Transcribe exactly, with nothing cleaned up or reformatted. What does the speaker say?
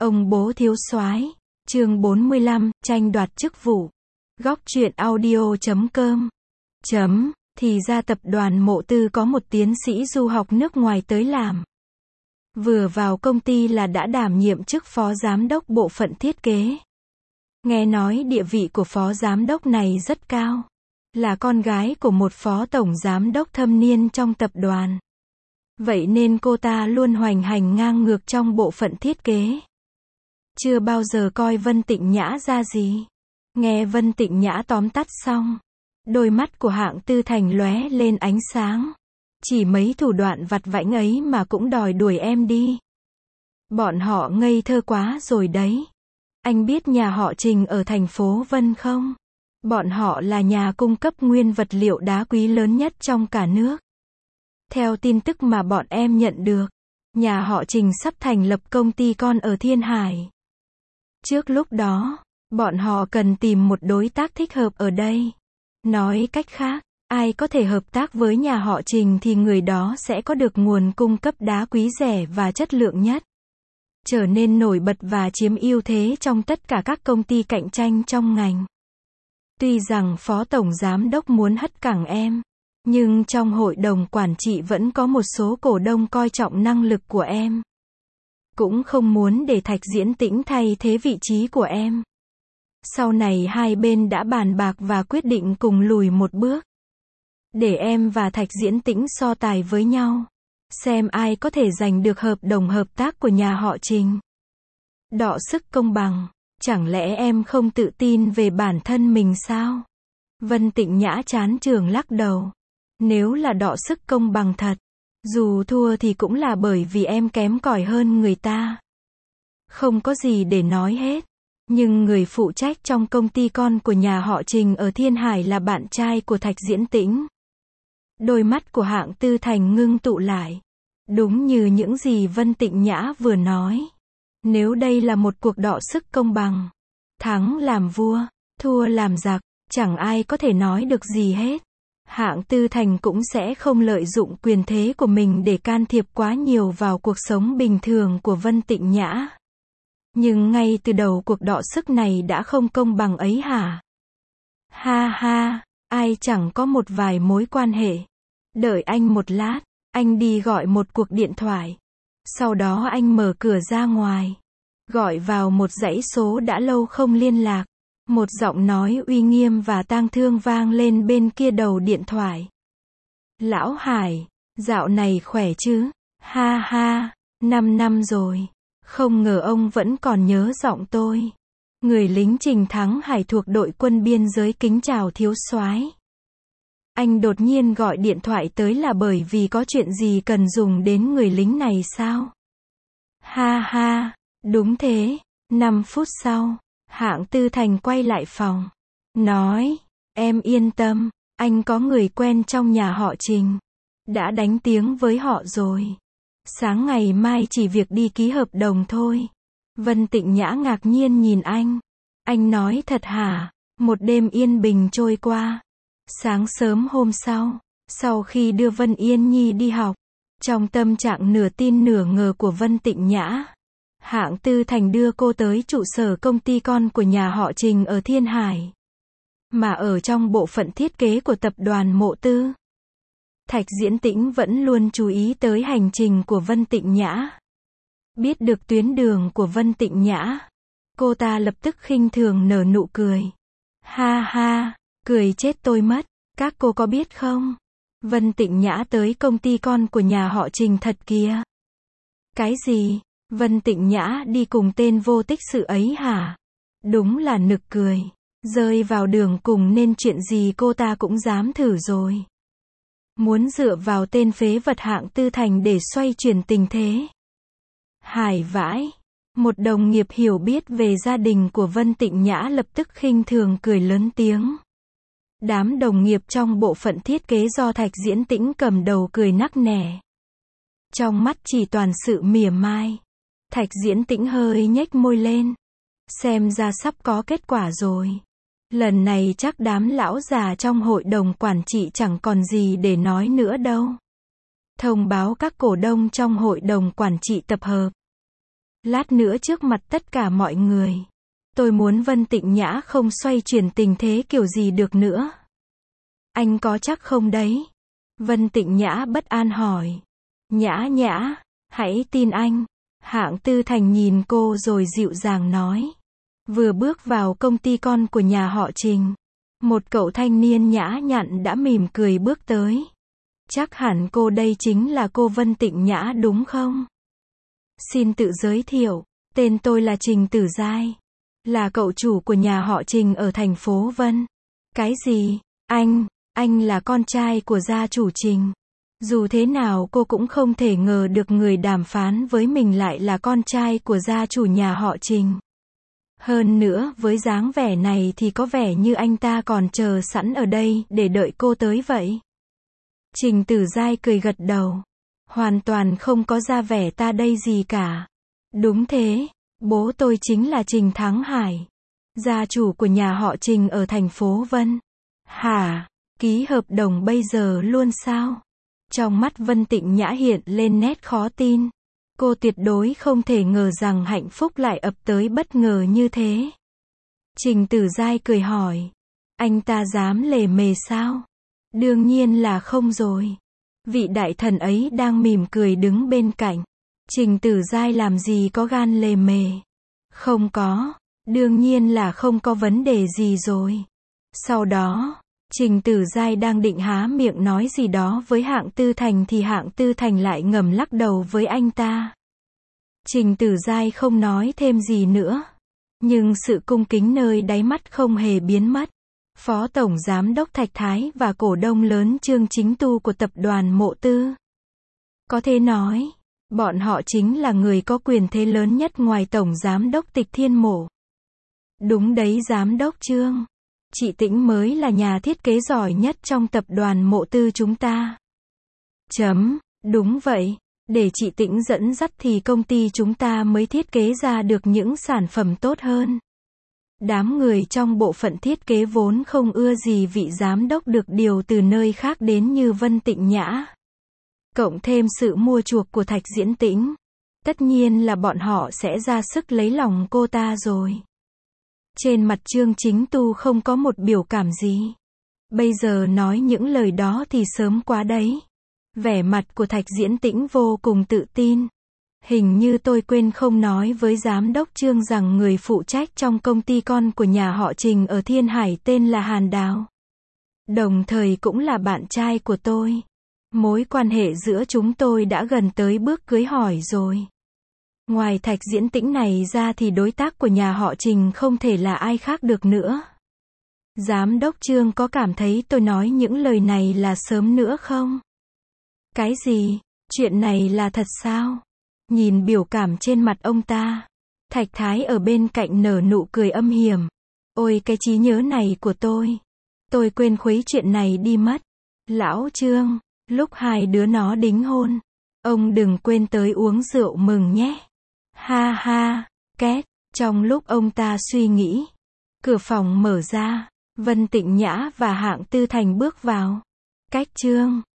Ông bố thiếu soái, chương bốn mươi lăm, tranh đoạt chức vụ. Góc truyện audio chấm com. Chấm, thì ra tập đoàn Mộ Tư có một tiến sĩ du học nước ngoài tới làm. Vừa vào công ty là đã đảm nhiệm chức phó giám đốc bộ phận thiết kế. Nghe nói địa vị của phó giám đốc này rất cao. Là con gái của một phó tổng giám đốc thâm niên trong tập đoàn. Vậy nên cô ta luôn hoành hành ngang ngược trong bộ phận thiết kế. Chưa bao giờ coi Vân Tịnh Nhã ra gì. Nghe Vân Tịnh Nhã tóm tắt xong, đôi mắt của Hạng Tư Thành lóe lên ánh sáng. Chỉ mấy thủ đoạn vặt vãnh ấy mà cũng đòi đuổi em đi. Bọn họ ngây thơ quá rồi đấy. Anh biết nhà họ Trình ở thành phố Vân không? Bọn họ là nhà cung cấp nguyên vật liệu đá quý lớn nhất trong cả nước. Theo tin tức mà bọn em nhận được, nhà họ Trình sắp thành lập công ty con ở Thiên Hải. Trước lúc đó, bọn họ cần tìm một đối tác thích hợp ở đây. Nói cách khác, ai có thể hợp tác với nhà họ Trình thì người đó sẽ có được nguồn cung cấp đá quý rẻ và chất lượng nhất. Trở nên nổi bật và chiếm ưu thế trong tất cả các công ty cạnh tranh trong ngành. Tuy rằng Phó Tổng Giám Đốc muốn hất cẳng em, nhưng trong hội đồng quản trị vẫn có một số cổ đông coi trọng năng lực của em. Cũng không muốn để Thạch Diễn Tĩnh thay thế vị trí của em. Sau này hai bên đã bàn bạc và quyết định cùng lùi một bước. Để em và Thạch Diễn Tĩnh so tài với nhau. Xem ai có thể giành được hợp đồng hợp tác của nhà họ Trình. Đọ sức công bằng. Chẳng lẽ em không tự tin về bản thân mình sao? Vân Tịnh Nhã chán chường lắc đầu. Nếu là đọ sức công bằng thật, dù thua thì cũng là bởi vì em kém cỏi hơn người ta. Không có gì để nói hết. Nhưng người phụ trách trong công ty con của nhà họ Trình ở Thiên Hải là bạn trai của Thạch Diễn Tĩnh. Đôi mắt của Hạng Tư Thành ngưng tụ lại. Đúng như những gì Vân Tịnh Nhã vừa nói. Nếu đây là một cuộc đọ sức công bằng, thắng làm vua, thua làm giặc, chẳng ai có thể nói được gì hết. Hạng Tư Thành cũng sẽ không lợi dụng quyền thế của mình để can thiệp quá nhiều vào cuộc sống bình thường của Vân Tịnh Nhã. Nhưng ngay từ đầu cuộc đọ sức này đã không công bằng ấy hả? Ha ha, ai chẳng có một vài mối quan hệ. Đợi anh một lát, anh đi gọi một cuộc điện thoại. Sau đó anh mở cửa ra ngoài. Gọi vào một dãy số đã lâu không liên lạc. Một giọng nói uy nghiêm và tang thương vang lên bên kia đầu điện thoại. Lão Hải, dạo này khỏe chứ? Ha ha, năm năm rồi. Không ngờ ông vẫn còn nhớ giọng tôi. Người lính Trình Thắng Hải thuộc đội quân biên giới kính chào thiếu soái. Anh đột nhiên gọi điện thoại tới là bởi vì có chuyện gì cần dùng đến người lính này sao? Ha ha, đúng thế. Năm phút sau, Hạng Tư Thành quay lại phòng. Nói, em yên tâm, anh có người quen trong nhà họ Trình. Đã đánh tiếng với họ rồi. Sáng ngày mai chỉ việc đi ký hợp đồng thôi. Vân Tịnh Nhã ngạc nhiên nhìn anh. Anh nói thật hả? Một đêm yên bình trôi qua. Sáng sớm hôm sau, sau khi đưa Vân Yên Nhi đi học, trong tâm trạng nửa tin nửa ngờ của Vân Tịnh Nhã, Hạng Tư Thành đưa cô tới trụ sở công ty con của nhà họ Trình ở Thiên Hải. Mà ở trong bộ phận thiết kế của tập đoàn Mộ Tư, Thạch Diễn Tĩnh vẫn luôn chú ý tới hành trình của Vân Tịnh Nhã. Biết được tuyến đường của Vân Tịnh Nhã, cô ta lập tức khinh thường nở nụ cười. Ha ha, cười chết tôi mất. Các cô có biết không? Vân Tịnh Nhã tới công ty con của nhà họ Trình thật kìa. Cái gì? Vân Tịnh Nhã đi cùng tên vô tích sự ấy hả? Đúng là nực cười. Rơi vào đường cùng nên chuyện gì cô ta cũng dám thử rồi. Muốn dựa vào tên phế vật Hạng Tư Thành để xoay chuyển tình thế. Hài vãi. Một đồng nghiệp hiểu biết về gia đình của Vân Tịnh Nhã lập tức khinh thường cười lớn tiếng. Đám đồng nghiệp trong bộ phận thiết kế do Thạch Diễn Tĩnh cầm đầu cười nắc nẻ. Trong mắt chỉ toàn sự mỉa mai. Thạch Diễn Tĩnh hơi nhếch môi lên. Xem ra sắp có kết quả rồi. Lần này chắc đám lão già trong hội đồng quản trị chẳng còn gì để nói nữa đâu. Thông báo các cổ đông trong hội đồng quản trị tập hợp. Lát nữa trước mặt tất cả mọi người. Tôi muốn Vân Tịnh Nhã không xoay chuyển tình thế kiểu gì được nữa. Anh có chắc không đấy? Vân Tịnh Nhã bất an hỏi. Nhã Nhã, hãy tin anh. Hạng Tư Thành nhìn cô rồi dịu dàng nói. Vừa bước vào công ty con của nhà họ Trình, một cậu thanh niên nhã nhặn đã mỉm cười bước tới. Chắc hẳn cô đây chính là cô Vân Tịnh Nhã đúng không? Xin tự giới thiệu, tên tôi là Trình Tử Giai. Là cậu chủ của nhà họ Trình ở thành phố Vân. Cái gì? Anh, anh là con trai của gia chủ Trình. Dù thế nào cô cũng không thể ngờ được người đàm phán với mình lại là con trai của gia chủ nhà họ Trình. Hơn nữa, với dáng vẻ này thì có vẻ như anh ta còn chờ sẵn ở đây để đợi cô tới vậy. Trình Tử Giai cười gật đầu. Hoàn toàn không có ra vẻ ta đây gì cả. Đúng thế, bố tôi chính là Trình Thắng Hải, gia chủ của nhà họ Trình ở thành phố Vân. Hả? Ký hợp đồng bây giờ luôn sao? Trong mắt Vân Tịnh Nhã hiện lên nét khó tin. Cô tuyệt đối không thể ngờ rằng hạnh phúc lại ập tới bất ngờ như thế. Trình Tử Giai cười hỏi. Anh ta dám lề mề sao? Đương nhiên là không rồi. Vị đại thần ấy đang mỉm cười đứng bên cạnh. Trình Tử Giai làm gì có gan lề mề. Không có. Đương nhiên là không có vấn đề gì rồi. Sau đó, Trình Tử Giai đang định há miệng nói gì đó với Hạng Tư Thành thì Hạng Tư Thành lại ngầm lắc đầu với anh ta. Trình Tử Giai không nói thêm gì nữa. Nhưng sự cung kính nơi đáy mắt không hề biến mất. Phó Tổng Giám đốc Thạch Thái và cổ đông lớn Trương Chính Tu của tập đoàn Mộ Tư. Có thể nói, bọn họ chính là người có quyền thế lớn nhất ngoài Tổng Giám đốc Tịch Thiên Mộ. Đúng đấy Giám đốc Trương. Chị Tĩnh mới là nhà thiết kế giỏi nhất trong tập đoàn Mộ Tư chúng ta. Chấm, đúng vậy. Để chị Tĩnh dẫn dắt thì công ty chúng ta mới thiết kế ra được những sản phẩm tốt hơn. Đám người trong bộ phận thiết kế vốn không ưa gì vị giám đốc được điều từ nơi khác đến như Vân Tịnh Nhã. Cộng thêm sự mua chuộc của Thạch Diễn Tĩnh. Tất nhiên là bọn họ sẽ ra sức lấy lòng cô ta rồi. Trên mặt Trương Chính Tu không có một biểu cảm gì. Bây giờ nói những lời đó thì sớm quá đấy. Vẻ mặt của Thạch Diễn Tĩnh vô cùng tự tin. Hình như tôi quên không nói với Giám đốc Trương rằng người phụ trách trong công ty con của nhà họ Trình ở Thiên Hải tên là Hàn Đào. Đồng thời cũng là bạn trai của tôi. Mối quan hệ giữa chúng tôi đã gần tới bước cưới hỏi rồi. Ngoài Thạch Diễn Tĩnh này ra thì đối tác của nhà họ Trình không thể là ai khác được nữa. Giám đốc Trương có cảm thấy tôi nói những lời này là sớm nữa không? Cái gì? Chuyện này là thật sao? Nhìn biểu cảm trên mặt ông ta, Thạch Thái ở bên cạnh nở nụ cười âm hiểm. Ôi cái trí nhớ này của tôi. Tôi quên khuấy chuyện này đi mất. Lão Trương, lúc hai đứa nó đính hôn, ông đừng quên tới uống rượu mừng nhé. Ha ha, két. Trong lúc ông ta suy nghĩ, cửa phòng mở ra, Vân Tịnh Nhã và Hạng Tư Thành bước vào. Cách Trương.